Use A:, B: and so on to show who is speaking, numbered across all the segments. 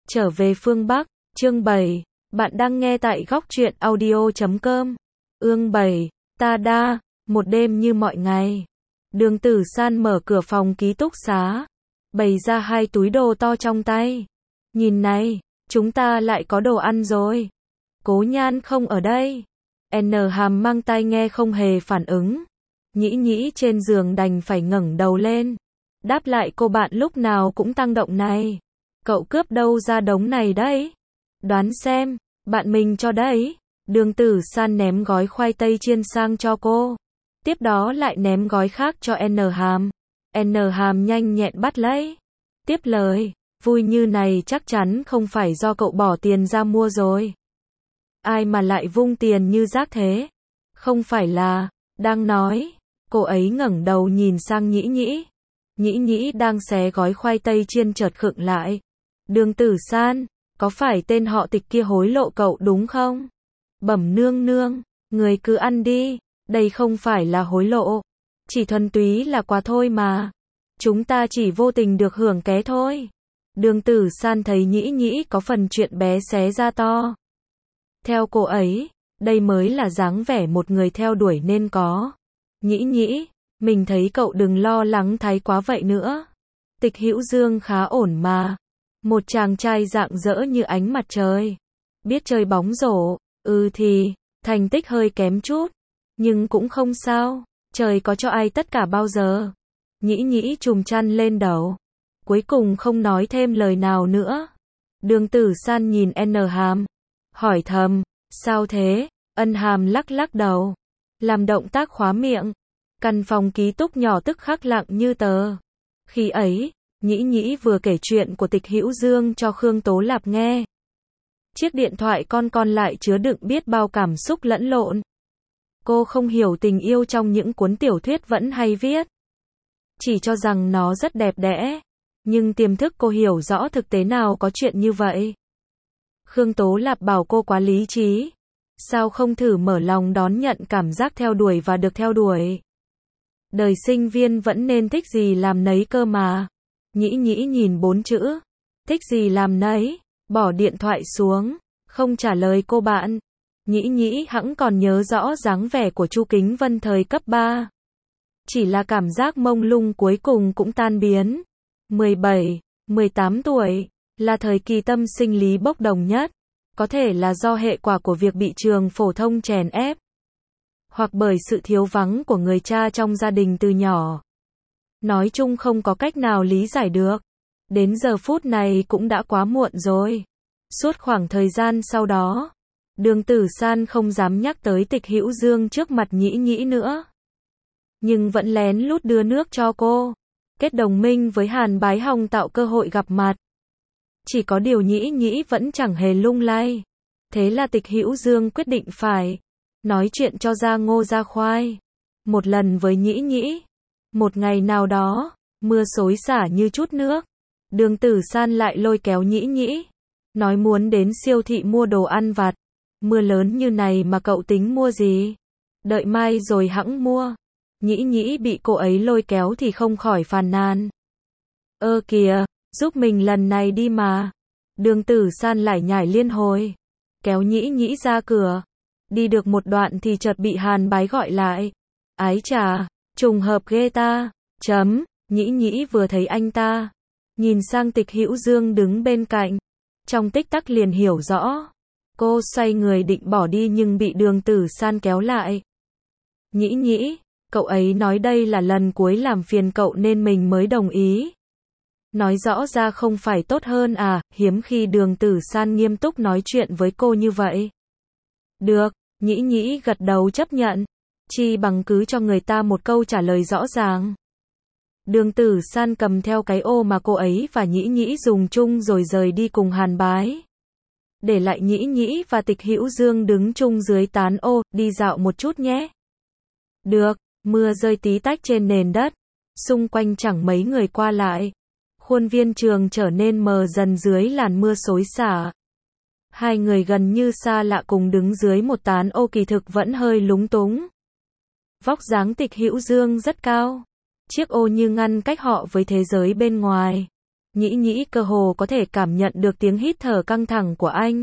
A: Trở về phương Bắc, chương 7. Bạn đang nghe tại góc truyện audio.com. Ương 7. Ta đa, một đêm như mọi ngày. Đường Tử San mở cửa phòng ký túc xá, bày ra 2 túi đồ to trong tay. Nhìn này, chúng ta lại có đồ ăn rồi. Cố Nhan không ở đây. N Hàm mang tai nghe không hề phản ứng. Nhĩ nhĩ trên giường đành phải ngẩng đầu lên, đáp lại cô bạn lúc nào cũng tăng động này. Cậu cướp đâu ra đống này đấy? Đoán xem, bạn mình cho đấy. Đường Tử San ném gói khoai tây chiên sang cho cô. Tiếp đó lại ném gói khác cho N Hàm. N Hàm nhanh nhẹn bắt lấy. Tiếp lời, vui như này chắc chắn không phải do cậu bỏ tiền ra mua rồi. Ai mà lại vung tiền như rác thế? Không phải là, đang nói. Cô ấy ngẩng đầu nhìn sang Nhĩ Nhĩ. Nhĩ Nhĩ đang xé gói khoai tây chiên chợt khựng lại. Đường Tử San, có phải tên họ Tịch kia hối lộ cậu đúng không? Bẩm nương nương, người cứ ăn đi, đây không phải là hối lộ, chỉ thuần túy là quà thôi mà. Chúng ta chỉ vô tình được hưởng ké thôi. Đường Tử San thấy Nhĩ Nhĩ có phần chuyện bé xé ra to. Theo cô ấy, đây mới là dáng vẻ một người theo đuổi nên có. Nhĩ Nhĩ, mình thấy cậu đừng lo lắng thái quá vậy nữa. Tịch Hữu Dương khá ổn mà. Một chàng trai rạng rỡ như ánh mặt trời. Biết chơi bóng rổ, thì, thành tích hơi kém chút. Nhưng cũng không sao, trời có cho ai tất cả bao giờ. Nhĩ Nhĩ chùm chăn lên đầu. Cuối cùng không nói thêm lời nào nữa. Đường Tử San nhìn N Hàm, hỏi thầm, sao thế? Ân Hàm lắc lắc đầu, làm động tác khóa miệng. Căn phòng ký túc nhỏ tức khắc lặng như tờ. Khi ấy, Nhĩ Nhĩ vừa kể chuyện của Tịch Hữu Dương cho Khương Tố Lạp nghe. Chiếc điện thoại con lại chứa đựng biết bao cảm xúc lẫn lộn. Cô không hiểu tình yêu trong những cuốn tiểu thuyết vẫn hay viết. Chỉ cho rằng nó rất đẹp đẽ. Nhưng tiềm thức cô hiểu rõ thực tế nào có chuyện như vậy. Khương Tố Lạp bảo cô quá lý trí. Sao không thử mở lòng đón nhận cảm giác theo đuổi và được theo đuổi? Đời sinh viên vẫn nên thích gì làm nấy cơ mà. Nhĩ Nhĩ nhìn 4 chữ. Thích gì làm nấy. Bỏ điện thoại xuống. Không trả lời cô bạn. Nhĩ Nhĩ hẵng còn nhớ rõ dáng vẻ của Chu Kính Vân thời cấp 3. Chỉ là cảm giác mông lung cuối cùng cũng tan biến. 17, 18 tuổi, là thời kỳ tâm sinh lý bốc đồng nhất. Có thể là do hệ quả của việc bị trường phổ thông chèn ép. Hoặc bởi sự thiếu vắng của người cha trong gia đình từ nhỏ. Nói chung không có cách nào lý giải được. Đến giờ phút này cũng đã quá muộn rồi. Suốt khoảng thời gian sau đó, Đường Tử San không dám nhắc tới Tịch Hữu Dương trước mặt Nhĩ Nhĩ nữa. Nhưng vẫn lén lút đưa nước cho cô. Kết đồng minh với Hàn Bái Hồng tạo cơ hội gặp mặt. Chỉ có điều Nhĩ Nhĩ vẫn chẳng hề lung lay. Thế là Tịch Hữu Dương quyết định phải nói chuyện cho ra ngô ra khoai. Một lần với Nhĩ Nhĩ. Một ngày nào đó, mưa xối xả như chút nước. Đường Tử San lại lôi kéo Nhĩ Nhĩ. Nói muốn đến siêu thị mua đồ ăn vặt. Mưa lớn như này mà cậu tính mua gì? Đợi mai rồi hẵng mua. Nhĩ Nhĩ bị cô ấy lôi kéo thì không khỏi phàn nàn. Kìa, giúp mình lần này đi mà. Đường Tử San lại nhảy liên hồi. Kéo Nhĩ Nhĩ ra cửa. Đi được một đoạn thì chợt bị Hàn Bái gọi lại. Ái chà, trùng hợp ghê ta. Nhĩ Nhĩ vừa thấy anh ta. Nhìn sang Tịch Hữu Dương đứng bên cạnh. Trong tích tắc liền hiểu rõ. Cô xoay người định bỏ đi nhưng bị Đường Tử San kéo lại. Nhĩ Nhĩ, cậu ấy nói đây là lần cuối làm phiền cậu nên mình mới đồng ý. Nói rõ ra không phải tốt hơn à? Hiếm khi Đường Tử San nghiêm túc nói chuyện với cô như vậy. Được, Nhĩ Nhĩ gật đầu chấp nhận. Chi bằng cứ cho người ta một câu trả lời rõ ràng. Đường Tử San cầm theo cái ô mà cô ấy và Nhĩ Nhĩ dùng chung rồi rời đi cùng Hàn Bái. Để lại Nhĩ Nhĩ và Tịch Hữu Dương đứng chung dưới tán ô, đi dạo một chút nhé. Được, mưa rơi tí tách trên nền đất. Xung quanh chẳng mấy người qua lại. Khuôn viên trường trở nên mờ dần dưới làn mưa xối xả. Hai người gần như xa lạ cùng đứng dưới một tán ô kỳ thực vẫn hơi lúng túng. Vóc dáng Tịch Hữu Dương rất cao. Chiếc ô như ngăn cách họ với thế giới bên ngoài. Nhĩ Nhĩ cơ hồ có thể cảm nhận được tiếng hít thở căng thẳng của anh.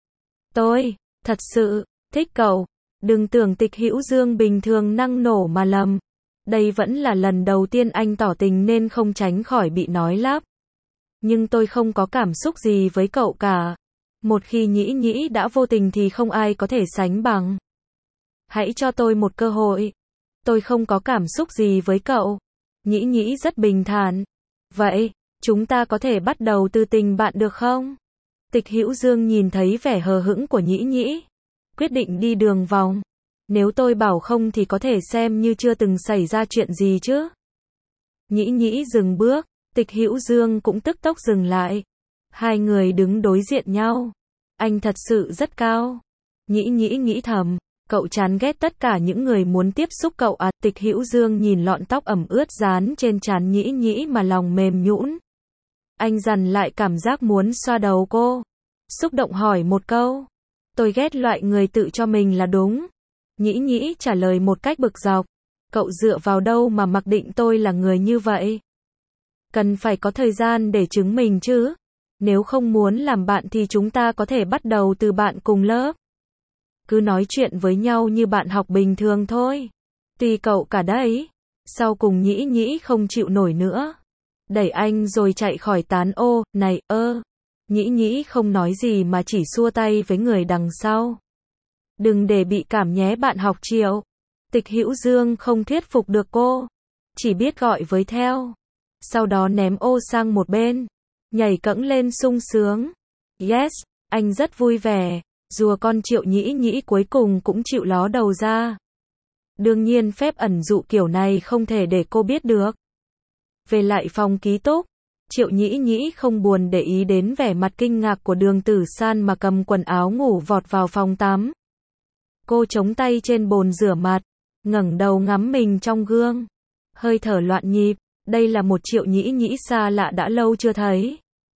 A: Tôi, thật sự, thích cậu. Đừng tưởng Tịch Hữu Dương bình thường năng nổ mà lầm. Đây vẫn là lần đầu tiên anh tỏ tình nên không tránh khỏi bị nói lắp. Nhưng tôi không có cảm xúc gì với cậu cả. Một khi Nhĩ Nhĩ đã vô tình thì không ai có thể sánh bằng. Hãy cho tôi một cơ hội. Tôi không có cảm xúc gì với cậu. Nhĩ Nhĩ rất bình thản. Vậy, chúng ta có thể bắt đầu từ tình bạn được không? Tịch Hữu Dương nhìn thấy vẻ hờ hững của Nhĩ Nhĩ. Quyết định đi đường vòng. Nếu tôi bảo không thì có thể xem như chưa từng xảy ra chuyện gì chứ. Nhĩ Nhĩ dừng bước. Tịch Hữu Dương cũng tức tốc dừng lại. Hai người đứng đối diện nhau. Anh thật sự rất cao. Nhĩ Nhĩ nghĩ thầm. Cậu chán ghét tất cả những người muốn tiếp xúc cậu à? Tịch Hữu Dương nhìn lọn tóc ẩm ướt dán trên trán Nhĩ Nhĩ mà lòng mềm nhũn. Anh dằn lại cảm giác muốn xoa đầu cô. Xúc động hỏi một câu. Tôi ghét loại người tự cho mình là đúng. Nhĩ Nhĩ trả lời một cách bực dọc. Cậu dựa vào đâu mà mặc định tôi là người như vậy? Cần phải có thời gian để chứng minh chứ. Nếu không muốn làm bạn thì chúng ta có thể bắt đầu từ bạn cùng lớp. Cứ nói chuyện với nhau như bạn học bình thường thôi. Tùy cậu cả đấy. Sau cùng Nhĩ Nhĩ không chịu nổi nữa. Đẩy anh rồi chạy khỏi tán ô. Này, Nhĩ Nhĩ không nói gì mà chỉ xua tay với người đằng sau. Đừng để bị cảm nhé bạn học Triệu. Tịch Hữu Dương không thuyết phục được cô. Chỉ biết gọi với theo. Sau đó ném ô sang một bên. Nhảy cẫng lên sung sướng. Yes, anh rất vui vẻ. Rùa con Triệu Nhĩ Nhĩ cuối cùng cũng chịu ló đầu ra. Đương nhiên phép ẩn dụ kiểu này không thể để cô biết được. Về lại phòng ký túc, Triệu Nhĩ Nhĩ không buồn để ý đến vẻ mặt kinh ngạc của Đường Tử San mà cầm quần áo ngủ vọt vào phòng tắm. Cô chống tay trên bồn rửa mặt, ngẩng đầu ngắm mình trong gương. Hơi thở loạn nhịp, đây là một Triệu Nhĩ Nhĩ xa lạ đã lâu chưa thấy.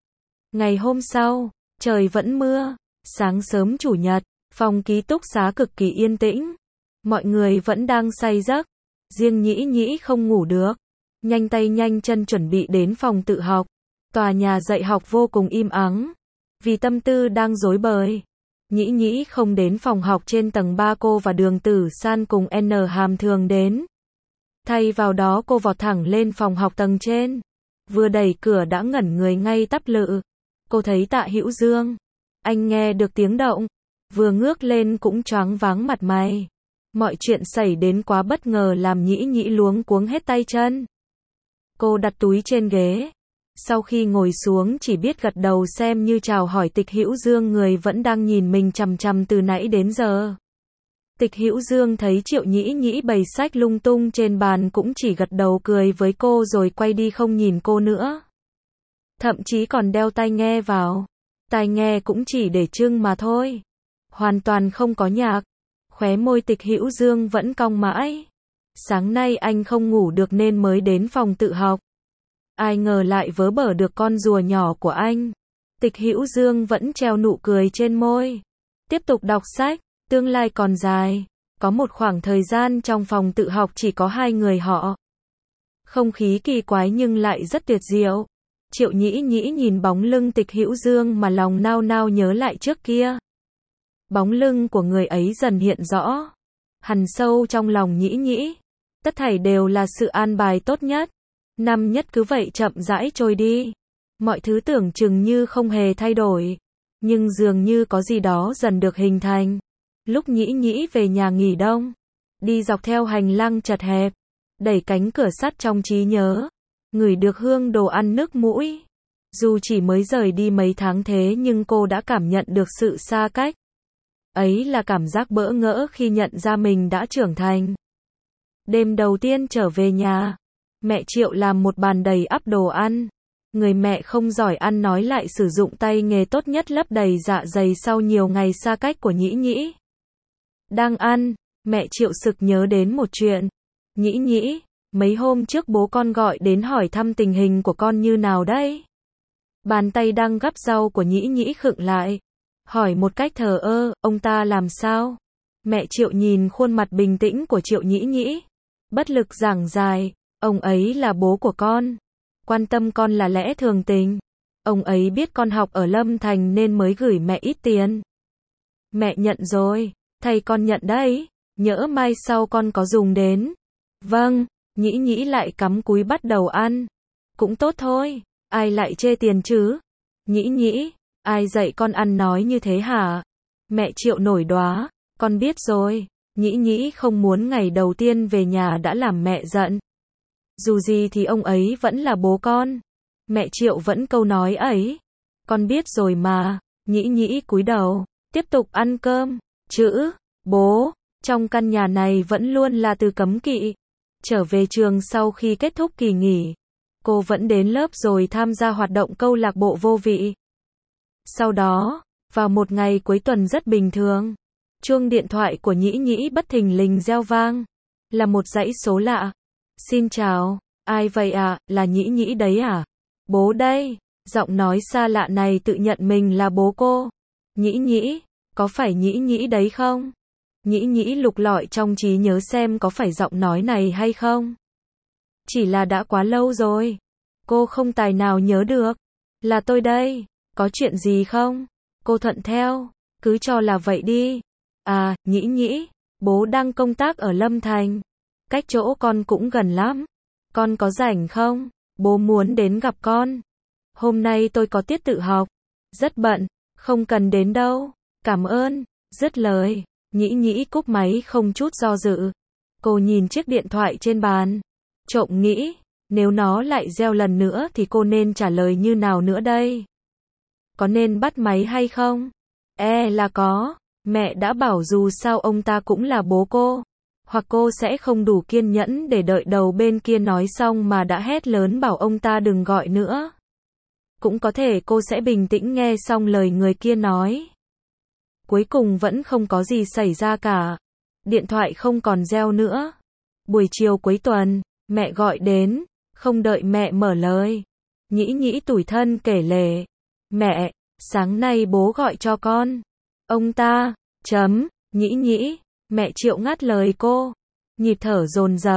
A: Ngày hôm sau, trời vẫn mưa, sáng sớm chủ nhật, phòng ký túc xá cực kỳ yên tĩnh. Mọi người vẫn đang say giấc, riêng Nhĩ Nhĩ không ngủ được. Nhanh tay nhanh chân chuẩn bị đến phòng tự học. Tòa nhà dạy học vô cùng im ắng. Vì tâm tư đang rối bời, Nhĩ Nhĩ không đến phòng học trên tầng 3 cô và Đường Tử San cùng N Hàm thường đến. Thay vào đó cô vọt thẳng lên phòng học tầng trên. Vừa đẩy cửa đã ngẩn người ngay tắp lự. Cô thấy Tạ Hữu Dương. Anh nghe được tiếng động. Vừa ngước lên cũng choáng váng mặt mày. Mọi chuyện xảy đến quá bất ngờ làm Nhĩ Nhĩ luống cuống hết tay chân. Cô đặt túi trên ghế. Sau khi ngồi xuống chỉ biết gật đầu xem như chào hỏi Tịch Hữu Dương, người vẫn đang nhìn mình chằm chằm từ nãy đến giờ. Tịch Hữu Dương thấy Triệu Nhĩ Nhĩ bày sách lung tung trên bàn cũng chỉ gật đầu cười với cô rồi quay đi không nhìn cô nữa. Thậm chí còn đeo tai nghe vào. Tai nghe cũng chỉ để trưng mà thôi. Hoàn toàn không có nhạc. Khóe môi Tịch Hữu Dương vẫn cong mãi. Sáng nay anh không ngủ được nên mới đến phòng tự học. Ai ngờ lại vớ bở được con rùa nhỏ của anh. Tịch Hữu Dương vẫn treo nụ cười trên môi. Tiếp tục đọc sách, tương lai còn dài. Có một khoảng thời gian trong phòng tự học chỉ có hai người họ. Không khí kỳ quái nhưng lại rất tuyệt diệu. Triệu Nhĩ Nhĩ nhìn bóng lưng Tịch Hữu Dương mà lòng nao nao nhớ lại trước kia. Bóng lưng của người ấy dần hiện rõ. Hằn sâu trong lòng Nhĩ Nhĩ. Tất thảy đều là sự an bài tốt nhất. Năm nhất cứ vậy chậm rãi trôi đi. Mọi thứ tưởng chừng như không hề thay đổi. Nhưng dường như có gì đó dần được hình thành. Lúc Nhĩ Nhĩ về nhà nghỉ đông. Đi dọc theo hành lang chật hẹp. Đẩy cánh cửa sắt trong trí nhớ. Ngửi được hương đồ ăn nước mũi. Dù chỉ mới rời đi mấy tháng thế nhưng cô đã cảm nhận được sự xa cách. Ấy là cảm giác bỡ ngỡ khi nhận ra mình đã trưởng thành. Đêm đầu tiên trở về nhà, mẹ Triệu làm một bàn đầy ắp đồ ăn. Người mẹ không giỏi ăn nói lại sử dụng tay nghề tốt nhất lấp đầy dạ dày sau nhiều ngày xa cách của Nhĩ Nhĩ. Đang ăn, mẹ Triệu sực nhớ đến một chuyện. Nhĩ Nhĩ, mấy hôm trước bố con gọi đến hỏi thăm tình hình của con như nào đấy. Bàn tay đang gắp rau của Nhĩ Nhĩ khựng lại. Hỏi một cách thờ ơ, ông ta làm sao? Mẹ Triệu nhìn khuôn mặt bình tĩnh của Triệu Nhĩ Nhĩ. Bất lực giảng giải, ông ấy là bố của con. quan tâm con là lẽ thường tình. Ông ấy biết con học ở Lâm Thành nên mới gửi mẹ ít tiền. Mẹ nhận rồi, thầy con nhận đấy, nhỡ mai sau con có dùng đến. Vâng, Nhĩ Nhĩ lại cắm cúi bắt đầu ăn. Cũng tốt thôi, ai lại chê tiền chứ? Nhĩ Nhĩ, ai dạy con ăn nói như thế hả? Mẹ Triệu nổi đoá, con biết rồi. Nhĩ Nhĩ không muốn ngày đầu tiên về nhà đã làm mẹ giận. Dù gì thì ông ấy vẫn là bố con. Mẹ Triệu vẫn câu nói ấy. Con biết rồi mà. Nhĩ Nhĩ cúi đầu, tiếp tục ăn cơm. Chữ bố trong căn nhà này vẫn luôn là từ cấm kỵ. Trở về trường sau khi kết thúc kỳ nghỉ, cô vẫn đến lớp rồi tham gia hoạt động câu lạc bộ vô vị. Sau đó, vào một ngày cuối tuần rất bình thường, chuông điện thoại của Nhĩ Nhĩ bất thình lình reo vang. Là một dãy số lạ. Xin chào, ai vậy ạ? Là Nhĩ Nhĩ đấy à? Bố đây. Giọng nói xa lạ này tự nhận mình là bố cô. Nhĩ Nhĩ, có phải Nhĩ Nhĩ đấy không? Nhĩ Nhĩ lục lọi trong trí nhớ xem có phải giọng nói này hay không. Chỉ là đã quá lâu rồi. Cô không tài nào nhớ được. Là tôi đây. Có chuyện gì không? Cô thuận theo. Cứ cho là vậy đi. À, Nhĩ Nhĩ, bố đang công tác ở Lâm Thành. Cách chỗ con cũng gần lắm. Con có rảnh không? Bố muốn đến gặp con. Hôm nay tôi có tiết tự học. Rất bận. Không cần đến đâu. Cảm ơn. Dứt lời, Nhĩ Nhĩ cúp máy không chút do dự. Cô nhìn chiếc điện thoại trên bàn. Trộm nghĩ, nếu nó lại reo lần nữa thì cô nên trả lời như nào nữa đây? Có nên bắt máy hay không? Là có. Mẹ đã bảo dù sao ông ta cũng là bố cô. Hoặc cô sẽ không đủ kiên nhẫn để đợi đầu bên kia nói xong mà đã hét lớn bảo ông ta đừng gọi nữa. Cũng có thể cô sẽ bình tĩnh nghe xong lời người kia nói. Cuối cùng vẫn không có gì xảy ra cả. Điện thoại không còn reo nữa. Buổi chiều cuối tuần, mẹ gọi đến, không đợi mẹ mở lời. Nhĩ Nhĩ tủi thân kể lể. Mẹ, sáng nay bố gọi cho con. Ông ta, Nhĩ Nhĩ, mẹ Triệu ngắt lời cô. Nhịp thở dồn dập,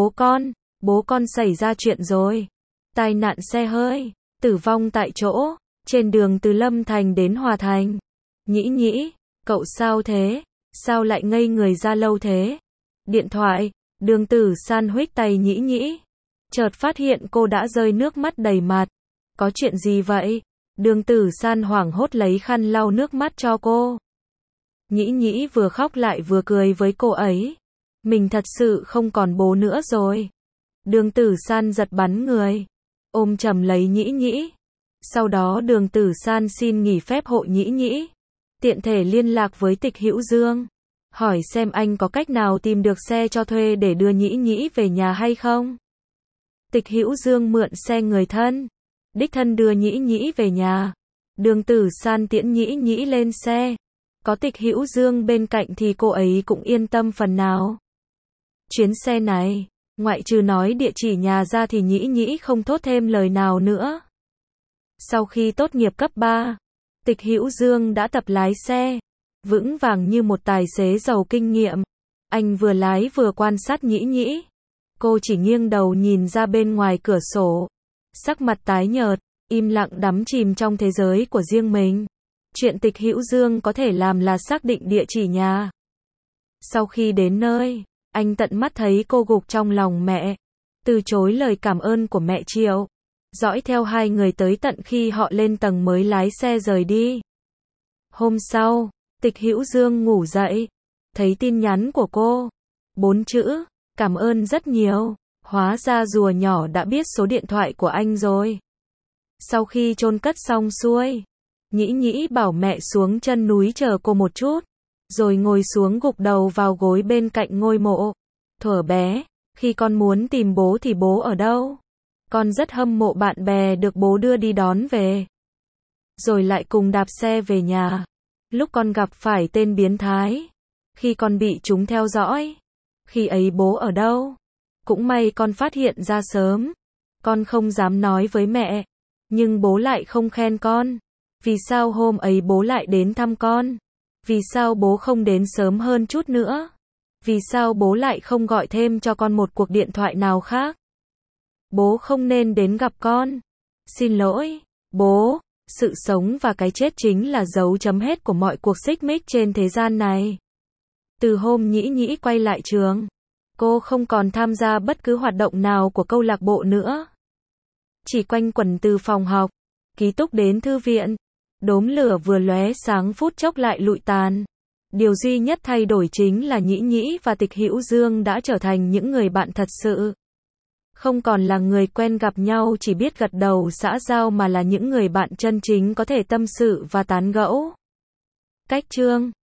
A: bố con xảy ra chuyện rồi. Tai nạn xe hơi, tử vong tại chỗ, trên đường từ Lâm Thành đến Hòa Thành. Nhĩ Nhĩ, cậu sao thế? Sao lại ngây người ra lâu thế? Điện thoại, Đường Tử San huých tay Nhĩ Nhĩ. Chợt phát hiện cô đã rơi nước mắt đầy mặt. Có chuyện gì vậy? Đường Tử San hoảng hốt lấy khăn lau nước mắt cho cô. Nhĩ Nhĩ vừa khóc lại vừa cười với cô ấy. Mình thật sự không còn bố nữa rồi. Đường Tử San giật bắn người, ôm chầm lấy Nhĩ Nhĩ. Sau đó Đường Tử San xin nghỉ phép hộ Nhĩ Nhĩ. Tiện thể liên lạc với Tịch Hữu Dương, hỏi xem anh có cách nào tìm được xe cho thuê để đưa Nhĩ Nhĩ về nhà hay không. Tịch Hữu Dương mượn xe người thân, đích thân đưa Nhĩ Nhĩ về nhà. Đường Tử San tiễn Nhĩ Nhĩ lên xe. Có Tịch Hữu Dương bên cạnh thì cô ấy cũng yên tâm phần nào. Chuyến xe này, ngoại trừ nói địa chỉ nhà ra thì Nhĩ Nhĩ không thốt thêm lời nào nữa. Sau khi tốt nghiệp cấp 3, Tịch Hữu Dương đã tập lái xe, vững vàng như một tài xế giàu kinh nghiệm. Anh vừa lái vừa quan sát Nhĩ Nhĩ. Cô chỉ nghiêng đầu nhìn ra bên ngoài cửa sổ, sắc mặt tái nhợt, im lặng đắm chìm trong thế giới của riêng mình. Chuyện Tịch Hữu Dương có thể làm là xác định địa chỉ nhà. Sau khi đến nơi, anh tận mắt thấy cô gục trong lòng mẹ, từ chối lời cảm ơn của mẹ Triệu, dõi theo hai người tới tận khi họ lên tầng mới lái xe rời đi. Hôm sau, Tịch Hữu Dương ngủ dậy, thấy tin nhắn của cô. 4 chữ, cảm ơn rất nhiều. Hóa ra rùa nhỏ đã biết số điện thoại của anh rồi. Sau khi chôn cất xong xuôi, Nhĩ Nhĩ bảo mẹ xuống chân núi chờ cô một chút, rồi ngồi xuống gục đầu vào gối bên cạnh ngôi mộ. Thuở bé, khi con muốn tìm bố thì bố ở đâu? Con rất hâm mộ bạn bè được bố đưa đi đón về, rồi lại cùng đạp xe về nhà. Lúc con gặp phải tên biến thái, khi con bị chúng theo dõi, khi ấy bố ở đâu? Cũng may con phát hiện ra sớm. Con không dám nói với mẹ, nhưng bố lại không khen con. Vì sao hôm ấy bố lại đến thăm con? Vì sao bố không đến sớm hơn chút nữa? Vì sao bố lại không gọi thêm cho con một cuộc điện thoại nào khác? Bố không nên đến gặp con. Xin lỗi, bố. Sự sống và cái chết chính là dấu chấm hết của mọi cuộc xích mích trên thế gian này. Từ hôm Nhĩ Nhĩ quay lại trường, cô không còn tham gia bất cứ hoạt động nào của câu lạc bộ nữa. Chỉ quanh quẩn từ phòng học, ký túc đến thư viện. Đốm lửa vừa lóe sáng phút chốc lại lụi tàn. Điều duy nhất thay đổi chính là Nhĩ Nhĩ và Tịch Hữu Dương đã trở thành những người bạn thật sự. Không còn là người quen gặp nhau chỉ biết gật đầu xã giao mà là những người bạn chân chính có thể tâm sự và tán gẫu. Cách chương